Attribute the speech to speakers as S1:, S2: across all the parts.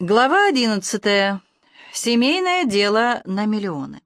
S1: Глава 11. Семейное дело на миллионы.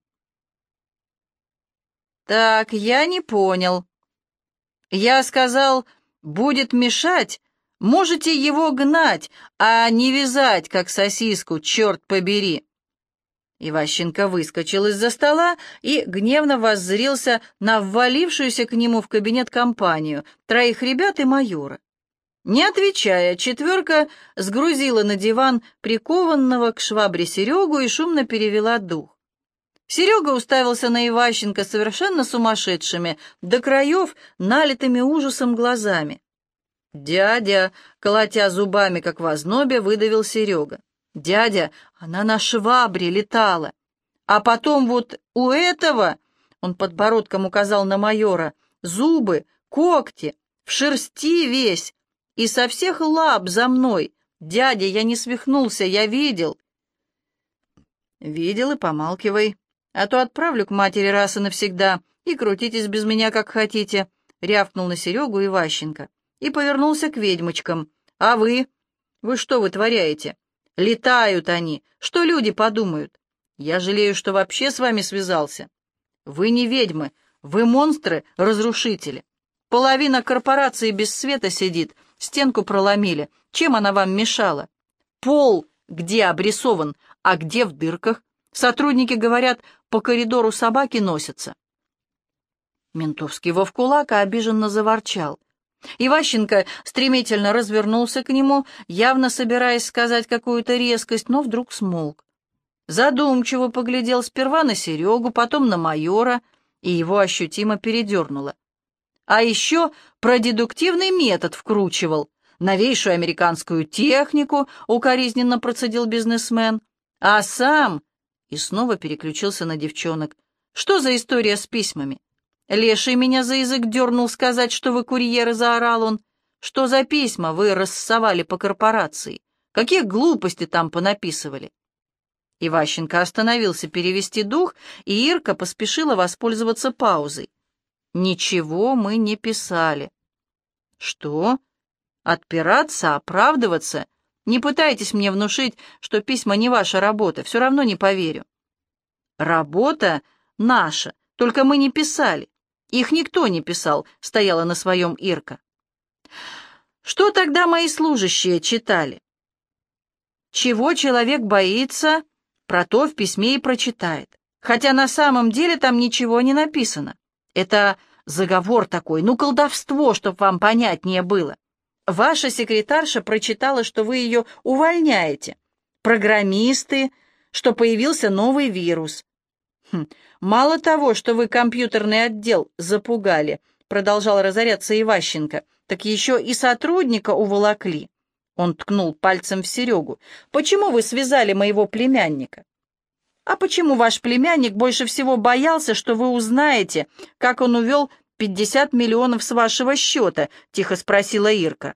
S1: Так, я не понял. Я сказал, будет мешать, можете его гнать, а не вязать, как сосиску, черт побери. Иващенко выскочил из-за стола и гневно воззрился на ввалившуюся к нему в кабинет компанию, троих ребят и майора. Не отвечая, четверка сгрузила на диван прикованного к швабре Серегу и шумно перевела дух. Серега уставился на Иващенко совершенно сумасшедшими, до краев налитыми ужасом глазами. «Дядя!» — колотя зубами, как в ознобе, выдавил Серега. «Дядя, она на швабре летала. А потом вот у этого...» — он подбородком указал на майора. «Зубы, когти, в шерсти весь. И со всех лап за мной. Дядя, я не свихнулся, я видел». «Видел и помалкивай, а то отправлю к матери раз и навсегда, и крутитесь без меня, как хотите», — рявкнул на Серегу Иващенко и повернулся к ведьмочкам. «А вы? Вы что вытворяете? Летают они. Что люди подумают? Я жалею, что вообще с вами связался. Вы не ведьмы, вы монстры-разрушители. Половина корпорации без света сидит, стенку проломили. Чем она вам мешала? Пол где обрисован, а где в дырках? Сотрудники говорят, по коридору собаки носятся». Ментовский вовкулака обиженно заворчал. Иващенко стремительно развернулся к нему, явно собираясь сказать какую-то резкость, но вдруг смолк. Задумчиво поглядел сперва на Серегу, потом на майора, и его ощутимо передернуло. А еще про дедуктивный метод вкручивал, новейшую американскую технику, укоризненно процедил бизнесмен, а сам... И снова переключился на девчонок. «Что за история с письмами? Леший меня за язык дернул сказать, что вы курьеры», — заорал он. «Что за письма вы рассовали по корпорации? Какие глупости там понаписывали?» Иващенко остановился перевести дух, и Ирка поспешила воспользоваться паузой. «Ничего мы не писали». «Что? Отпираться, оправдываться? Не пытайтесь мне внушить, что письма не ваша работа, все равно не поверю». «Работа наша, только мы не писали. Их никто не писал», — стояла на своем Ирка. «Что тогда мои служащие читали? Чего человек боится, про то в письме и прочитает. Хотя на самом деле там ничего не написано. Это заговор такой, ну колдовство, чтоб вам понятнее было. Ваша секретарша прочитала, что вы ее увольняете. Программисты, что появился новый вирус. Мало того, что вы компьютерный отдел запугали», — продолжал разоряться Иващенко, «так еще и сотрудника уволокли». Он ткнул пальцем в Серегу. «Почему вы связали моего племянника?» «А почему ваш племянник больше всего боялся, что вы узнаете, как он увел 50 миллионов с вашего счета?» — тихо спросила Ирка.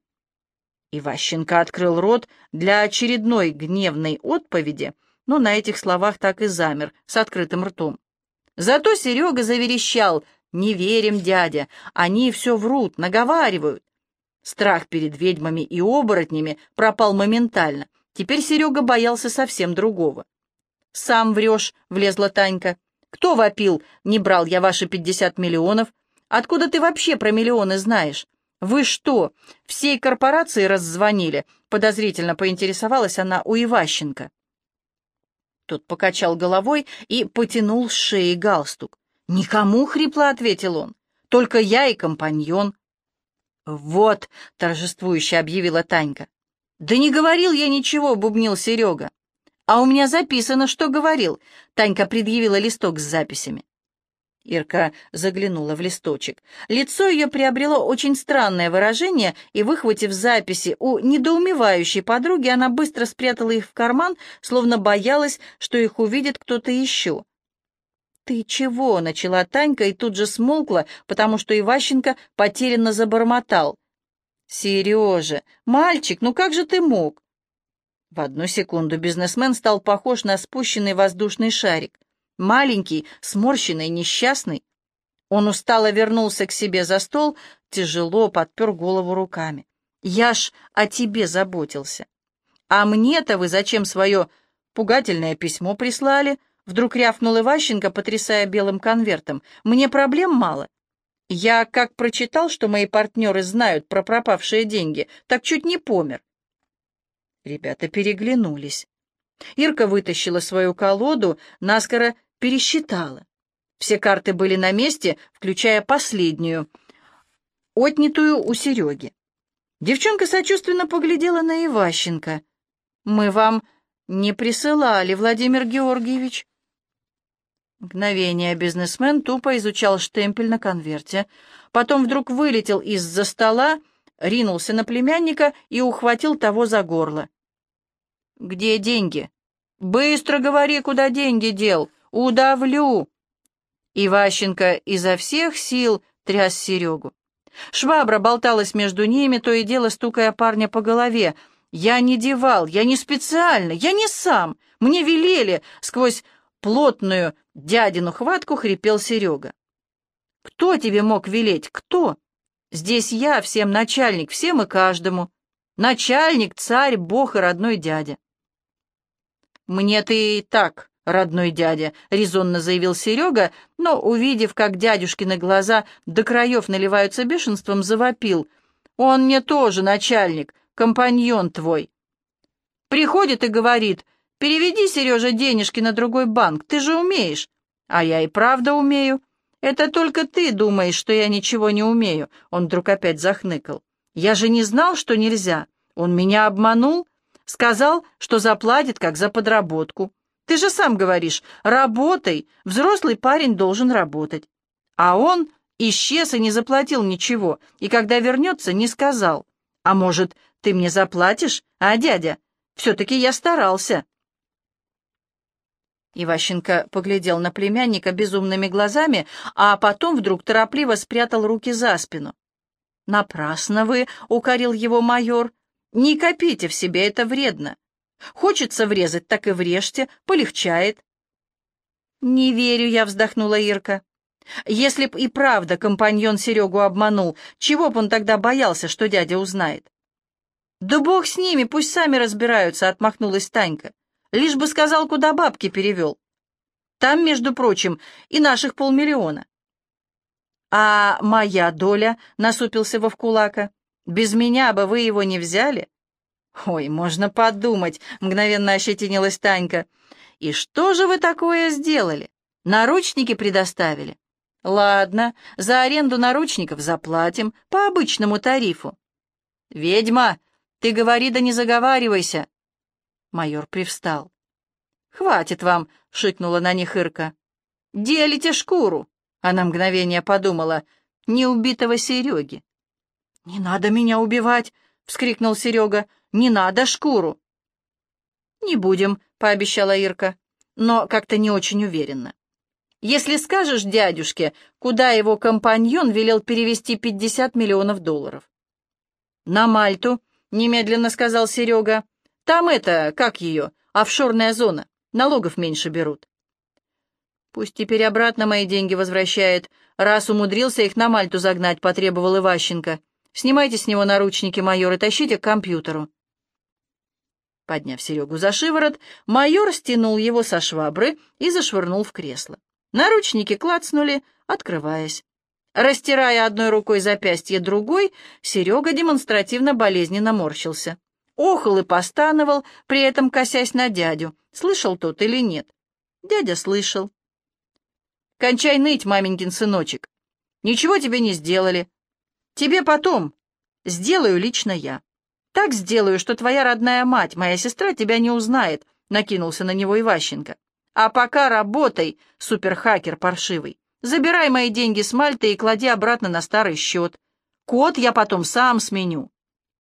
S1: Иващенко открыл рот для очередной гневной отповеди, но на этих словах так и замер, с открытым ртом. Зато Серега заверещал: «Не верим, дядя, они все врут, наговаривают». Страх перед ведьмами и оборотнями пропал моментально. Теперь Серега боялся совсем другого. «Сам врешь», — влезла Танька. «Кто вопил? Не брал я ваши 50 миллионов. Откуда ты вообще про миллионы знаешь? Вы что, всей корпорации раззвонили?» — подозрительно поинтересовалась она у Иващенко. Тот покачал головой и потянул с шеи галстук. «Никому», — хрипло ответил он, — «только я и компаньон». «Вот», — торжествующе объявила Танька. «Да не говорил я ничего», — бубнил Серега. «А у меня записано, что говорил», — Танька предъявила листок с записями. Ирка заглянула в листочек. Лицо ее приобрело очень странное выражение, и, выхватив записи у недоумевающей подруги, она быстро спрятала их в карман, словно боялась, что их увидит кто-то еще. «Ты чего?» — начала Танька и тут же смолкла, потому что Иващенко потерянно забормотал. «Сережа, мальчик, ну как же ты мог?» В одну секунду бизнесмен стал похож на спущенный воздушный шарик. Маленький, сморщенный, несчастный. Он устало вернулся к себе за стол, тяжело подпер голову руками. «Я ж о тебе заботился. «А мне-то вы зачем свое пугательное письмо прислали?» Вдруг рявкнул Иващенко, потрясая белым конвертом. «Мне проблем мало. Я как прочитал, что мои партнеры знают про пропавшие деньги, так чуть не помер». Ребята переглянулись. Ирка вытащила свою колоду, наскоро пересчитала. Все карты были на месте, включая последнюю, отнятую у Сереги. Девчонка сочувственно поглядела на Иващенко. «Мы вам не присылали, Владимир Георгиевич». Мгновение бизнесмен тупо изучал штемпель на конверте, потом вдруг вылетел из-за стола, ринулся на племянника и ухватил того за горло. «Где деньги? Быстро говори, куда деньги дел! Удавлю!» Иващенко изо всех сил тряс Серегу. Швабра болталась между ними, то и дело стукая парня по голове. «Я не девал, я не специально, я не сам. Мне велели!» Сквозь плотную дядину хватку хрипел Серега. «Кто тебе мог велеть? Кто? Здесь я всем начальник, всем и каждому. Начальник, царь, бог и родной дядя». «Мне ты и так, родной дядя», — резонно заявил Серега, но, увидев, как дядюшкины глаза до краев наливаются бешенством, завопил. «Он мне тоже начальник, компаньон твой. Приходит и говорит: переведи, Сережа, денежки на другой банк, ты же умеешь». «А я и правда умею. Это только ты думаешь, что я ничего не умею», — он вдруг опять захныкал. «Я же не знал, что нельзя. Он меня обманул, сказал, что заплатит, как за подработку. Ты же сам говоришь: работай, взрослый парень должен работать. А он исчез и не заплатил ничего, и когда вернется, не сказал. А может, ты мне заплатишь, а, дядя? Все-таки я старался». Иващенко поглядел на племянника безумными глазами, а потом вдруг торопливо спрятал руки за спину. «Напрасно вы», — укорил его майор, — «не копите в себе, это вредно. Хочется врезать, так и врежьте, полегчает». «Не верю я», — вздохнула Ирка. «Если б и правда компаньон Серегу обманул, чего б он тогда боялся, что дядя узнает?» «Да бог с ними, пусть сами разбираются», — отмахнулась Танька. «Лишь бы сказал, куда бабки перевел. Там, между прочим, и наших 500 000. «А моя доля?» — насупился Вовкулака. «Без меня бы вы его не взяли?» «Ой, можно подумать», — мгновенно ощетинилась Танька. «И что же вы такое сделали? Наручники предоставили?» «Ладно, за аренду наручников заплатим по обычному тарифу». «Ведьма, ты говори да не заговаривайся». Майор привстал. «Хватит вам», — шикнула на них Ирка. «Делите шкуру», — она мгновение подумала, — «не убитого Сереги». «Не надо меня убивать», — вскрикнул Серега. «Не надо шкуру». «Не будем», — пообещала Ирка, но как-то не очень уверенно. «Если скажешь дядюшке, куда его компаньон велел перевести $50 миллионов». «На Мальту», — немедленно сказал Серега. «Там это, как ее, офшорная зона, налогов меньше берут». «Пусть теперь обратно мои деньги возвращает, раз умудрился их на Мальту загнать», — потребовал Иващенко. «Снимайте с него наручники, майор, и тащите к компьютеру». Подняв Серегу за шиворот, майор стянул его со швабры и зашвырнул в кресло. Наручники клацнули, открываясь. Растирая одной рукой запястье другой, Серега демонстративно болезненно морщился. Охал и постановал, при этом косясь на дядю. Слышал тот или нет? Дядя слышал. «Кончай ныть, маменькин сыночек. Ничего тебе не сделали. Тебе потом сделаю лично я. Так сделаю, что твоя родная мать, моя сестра, тебя не узнает», — накинулся на него Иващенко. «А пока работай, суперхакер паршивый. Забирай мои деньги с Мальты и клади обратно на старый счет. Код я потом сам сменю».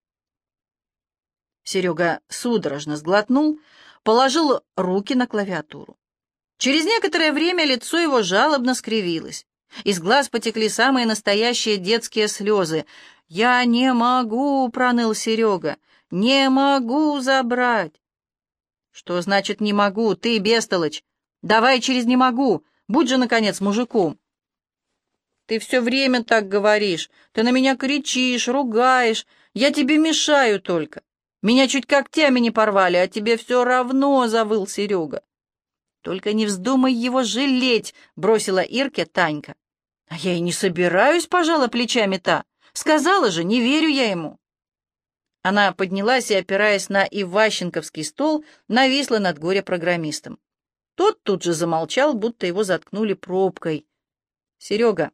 S1: Серега судорожно сглотнул, положил руки на клавиатуру. Через некоторое время лицо его жалобно скривилось. Из глаз потекли самые настоящие детские слезы. «Я не могу», — проныл Серега, — «не могу забрать». «Что значит «не могу»? Ты, бестолочь! Давай через «не могу». Будь же, наконец, мужиком. «Ты все время так говоришь. Ты на меня кричишь, ругаешь. Я тебе мешаю только». Меня чуть когтями не порвали, а тебе все равно, — завыл Серега. Только не вздумай его жалеть, — бросила Ирке Танька. А я и не собираюсь, — пожала плечами та. Сказала же, не верю я ему. Она поднялась и, опираясь на иващенковский стол, нависла над горе-программистом. Тот тут же замолчал, будто его заткнули пробкой. «Серега,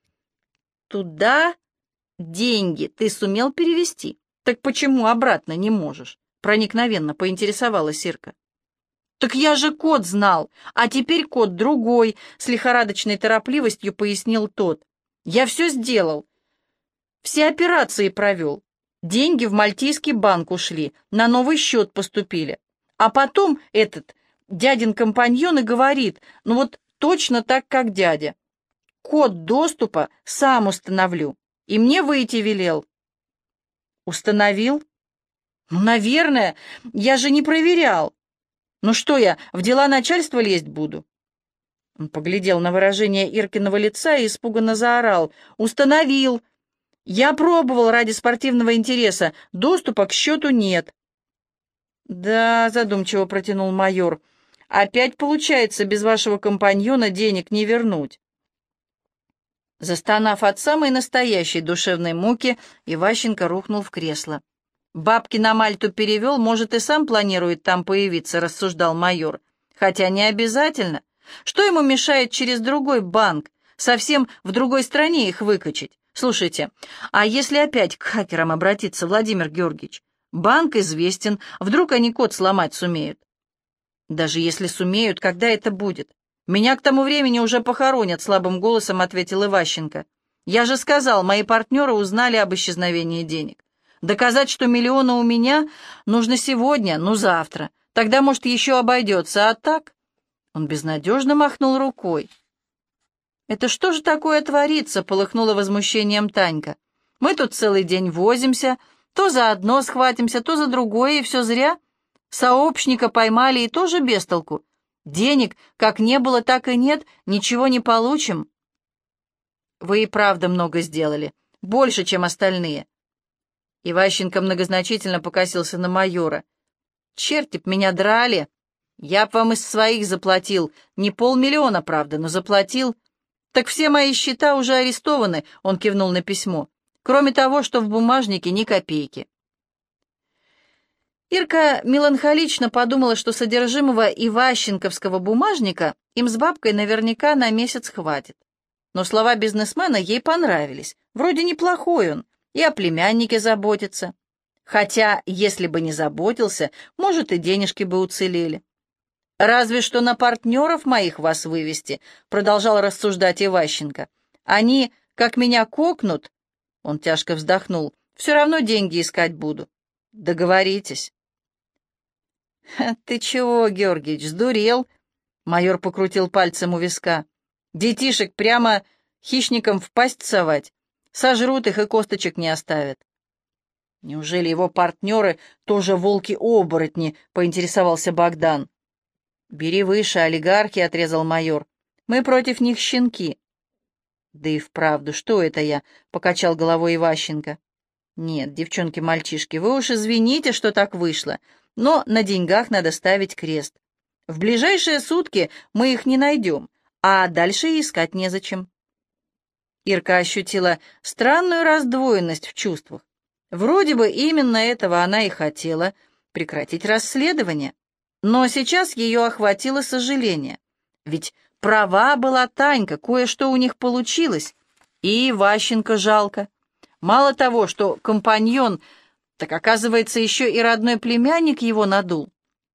S1: туда деньги ты сумел перевести? Так почему обратно не можешь?» Проникновенно поинтересовалась Ирка. «Так я же код знал, а теперь код другой», — с лихорадочной торопливостью пояснил тот. «Я все сделал, все операции провел. Деньги в Мальтийский банк ушли, на новый счет поступили. А потом этот дядин компаньон и говорит, ну вот точно так, как дядя. Код доступа сам установлю, и мне выйти велел». «Установил? Ну, наверное, я же не проверял. Ну что я, в дела начальства лезть буду?» Он поглядел на выражение Иркиного лица и испуганно заорал. «Установил! Я пробовал ради спортивного интереса, доступа к счету нет». «Да», — задумчиво протянул майор, — «опять получается без вашего компаньона денег не вернуть». Застонав от самой настоящей душевной муки, Иващенко рухнул в кресло. «Бабки на Мальту перевел, может, и сам планирует там появиться», — рассуждал майор. «Хотя не обязательно. Что ему мешает через другой банк, совсем в другой стране их выкачать? Слушайте, а если опять к хакерам обратиться, Владимир Георгиевич? Банк известен, вдруг они код сломать сумеют?» «Даже если сумеют, когда это будет? Меня к тому времени уже похоронят», — слабым голосом ответил Иващенко. «Я же сказал, мои партнеры узнали об исчезновении денег. Доказать, что миллионы у меня, нужно сегодня, ну завтра. Тогда, может, еще обойдется, а так...» Он безнадежно махнул рукой. «Это что же такое творится?» — полыхнула возмущением Танька. «Мы тут целый день возимся, то за одно схватимся, то за другое, и все зря. Сообщника поймали, и тоже без толку. Денег как не было, так и нет, ничего не получим». «Вы и правда много сделали, больше, чем остальные». Иващенко многозначительно покосился на майора. «Черти б меня драли! Я б вам из своих заплатил. Не 500 000, правда, но заплатил. Так все мои счета уже арестованы», — он кивнул на письмо. «Кроме того, что в бумажнике ни копейки». Ирка меланхолично подумала, что содержимого иващенковского бумажника им с бабкой наверняка на месяц хватит. Но слова бизнесмена ей понравились. Вроде неплохой он, и о племяннике заботится. Хотя, если бы не заботился, может, и денежки бы уцелели. «Разве что на партнеров моих вас вывести», — продолжал рассуждать Иващенко. «Они, как меня кокнут», — он тяжко вздохнул, — «все равно деньги искать буду». «Договоритесь». «Ты чего, Георгиич, сдурел?» — майор покрутил пальцем у виска. «Детишек прямо хищникам в пасть совать. Сожрут их и косточек не оставят». «Неужели его партнеры тоже волки-оборотни?» — поинтересовался Богдан. «Бери выше, олигархи», — отрезал майор. «Мы против них щенки». «Да и вправду, что это я?» — покачал головой Иващенко. «Нет, девчонки-мальчишки, вы уж извините, что так вышло, но на деньгах надо ставить крест. В ближайшие сутки мы их не найдем, а дальше и искать незачем». Ирка ощутила странную раздвоенность в чувствах. Вроде бы именно этого она и хотела — прекратить расследование. Но сейчас ее охватило сожаление. Ведь права была Танька, кое-что у них получилось. И Иващенко жалко. Мало того, что компаньон, так оказывается, еще и родной племянник его надул.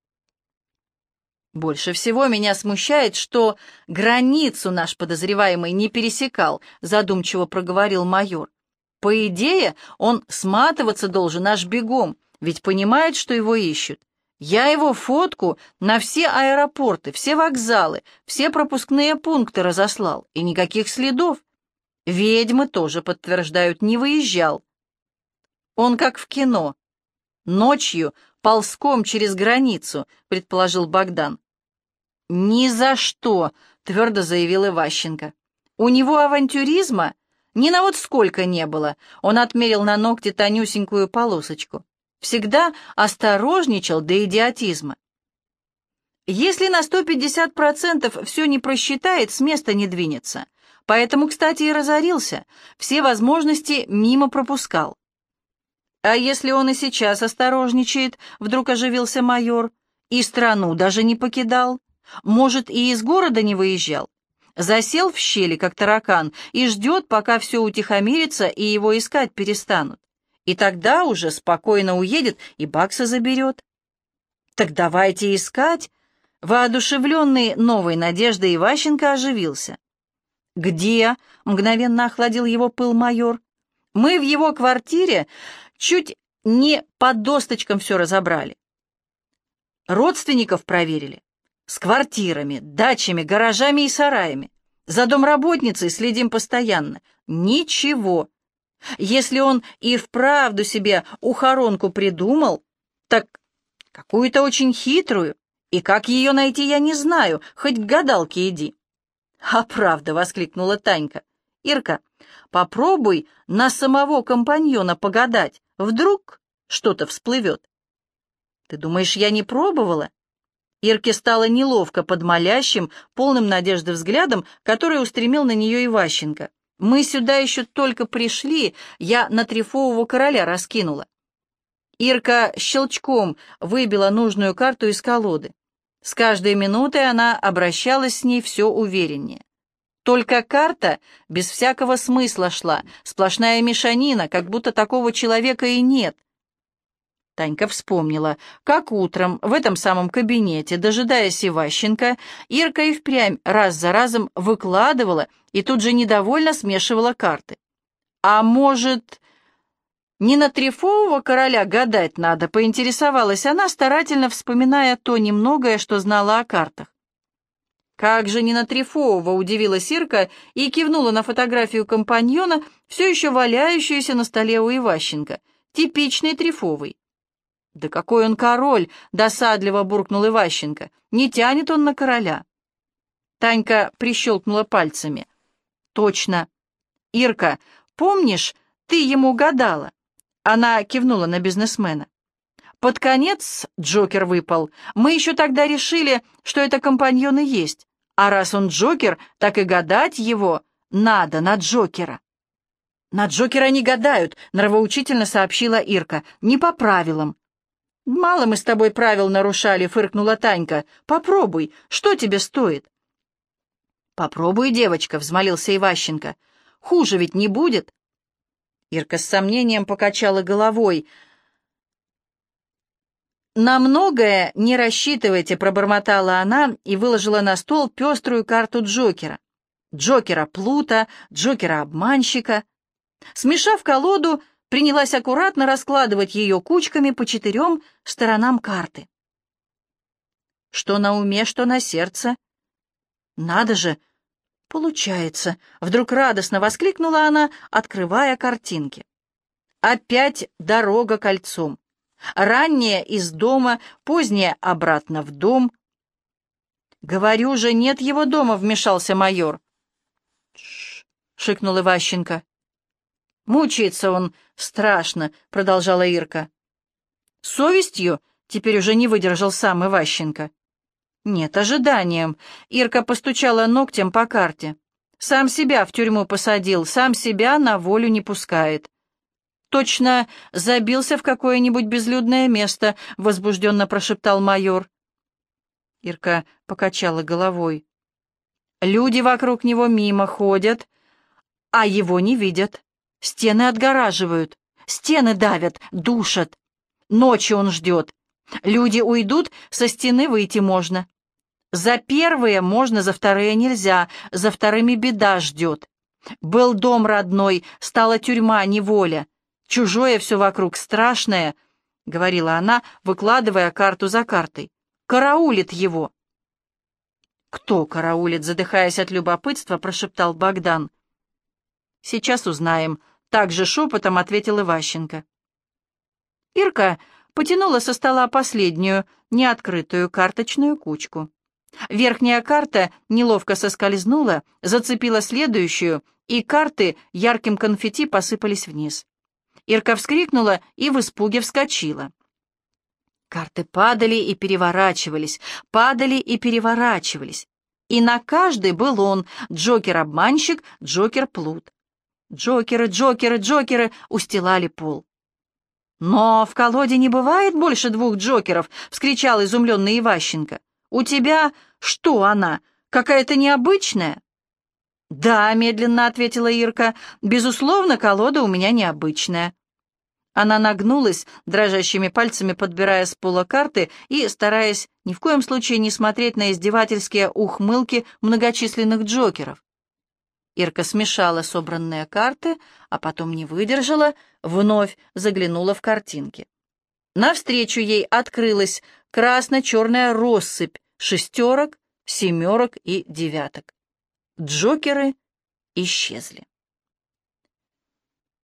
S1: «Больше всего меня смущает, что границу наш подозреваемый не пересекал», задумчиво проговорил майор. «По идее, он сматываться должен аж бегом, ведь понимает, что его ищут. Я его фотку на все аэропорты, все вокзалы, все пропускные пункты разослал, и никаких следов. Ведьмы тоже подтверждают, не выезжал. Он как в кино. Ночью ползком через границу», — предположил Богдан. «Ни за что», — твердо заявил Иващенко. «У него авантюризма ни на вот сколько не было». Он отмерил на ногте тонюсенькую полосочку. Всегда осторожничал до идиотизма. Если на 150% все не просчитает, с места не двинется. Поэтому, кстати, и разорился, все возможности мимо пропускал. А если он и сейчас осторожничает, вдруг оживился майор, и страну даже не покидал, может, и из города не выезжал, засел в щели, как таракан, и ждет, пока все утихомирится и его искать перестанут. И тогда уже спокойно уедет и баксы заберет. Так давайте искать. Воодушевленный новой надеждой Иващенко оживился. «Где?» — мгновенно охладил его пыл майор. «Мы в его квартире чуть не по досточкам все разобрали. Родственников проверили. С квартирами, дачами, гаражами и сараями. За домработницей следим постоянно. Ничего. Если он и вправду себе ухоронку придумал, так какую-то очень хитрую, и как ее найти, я не знаю, хоть к гадалке иди». «А правда!» — воскликнула Танька. «Ирка, попробуй на самого компаньона погадать, вдруг что-то всплывет». «Ты думаешь, я не пробовала?» Ирке стало неловко под молящим, полным надежды взглядом, который устремил на нее Иващенко. «Мы сюда еще только пришли, я на трефового короля раскинула». Ирка щелчком выбила нужную карту из колоды. С каждой минутой она обращалась с ней все увереннее. Только карта без всякого смысла шла, сплошная мешанина, как будто такого человека и нет. Танька вспомнила, как утром в этом самом кабинете, дожидаясь Иващенко, Ирка и впрямь раз за разом выкладывала и тут же недовольно смешивала карты. «А может, не на трефового короля гадать надо?» — поинтересовалась она, старательно вспоминая то немногое, что знала о картах. «Как же не на трефового?» — удивилась Ирка и кивнула на фотографию компаньона, все еще валяющуюся на столе у Иващенко. «Типичный трефовый». «Да какой он король!» — досадливо буркнул Иващенко. «Не тянет он на короля». Танька прищелкнула пальцами. «Точно. Ирка, помнишь, ты ему гадала?» Она кивнула на бизнесмена. «Под конец Джокер выпал. Мы еще тогда решили, что это компаньон и есть. А раз он Джокер, так и гадать его надо на Джокера». «На Джокера не гадают», — нравоучительно сообщила Ирка. «Не по правилам». «Мало мы с тобой правил нарушали», — фыркнула Танька. «Попробуй. Что тебе стоит?» «Попробуй, девочка», — взмолился Иващенко. «Хуже ведь не будет». Ирка с сомнением покачала головой. «На многое не рассчитывайте», — пробормотала она и выложила на стол пеструю карту Джокера. Джокера Плута, Джокера-обманщика. Смешав колоду, принялась аккуратно раскладывать ее кучками по 4 сторонам карты. Что на уме, что на сердце. «Надо же! Получается!» — вдруг радостно воскликнула она, открывая картинки. Опять дорога кольцом. Ранняя из дома, поздняя обратно в дом. «Говорю же, нет его дома», — вмешался майор. «Тш!» — шикнул Иващенко. «Мучается он страшно», — продолжала Ирка. «Совестью?» — теперь уже не выдержал сам Иващенко. «Нет, ожиданием». Ирка постучала ногтем по карте. «Сам себя в тюрьму посадил, сам себя на волю не пускает». «Точно забился в какое-нибудь безлюдное место», — возбужденно прошептал майор. Ирка покачала головой. «Люди вокруг него мимо ходят, а его не видят. Стены отгораживают, стены давят, душат. Ночью он ждет. Люди уйдут, со стены выйти можно. За первые можно, за вторые нельзя, за вторыми беда ждет. Был дом родной, стала тюрьма, неволя. Чужое все вокруг страшное», — говорила она, выкладывая карту за картой. «Караулит его». «Кто караулит?» — задыхаясь от любопытства, прошептал Богдан. «Сейчас узнаем», — также шепотом ответил Иващенко. Ирка потянула со стола последнюю, неоткрытую карточную кучку. Верхняя карта неловко соскользнула, зацепила следующую, и карты ярким конфетти посыпались вниз. Ирка вскрикнула и в испуге вскочила. Карты падали и переворачивались, падали и переворачивались. И на каждой был он, Джокер-обманщик, Джокер-плут. Джокеры, Джокеры, Джокеры устилали пол. «Но в колоде не бывает больше 2 Джокеров!» — вскричал изумленный Иващенко. «У тебя что она, какая-то необычная?» «Да», — медленно ответила Ирка, — «безусловно, колода у меня необычная». Она нагнулась, дрожащими пальцами подбирая с пола карты и стараясь ни в коем случае не смотреть на издевательские ухмылки многочисленных джокеров. Ирка смешала собранные карты, а потом не выдержала, вновь заглянула в картинки. Навстречу ей открылась красно-черная россыпь 6, 7 и 9. Джокеры исчезли.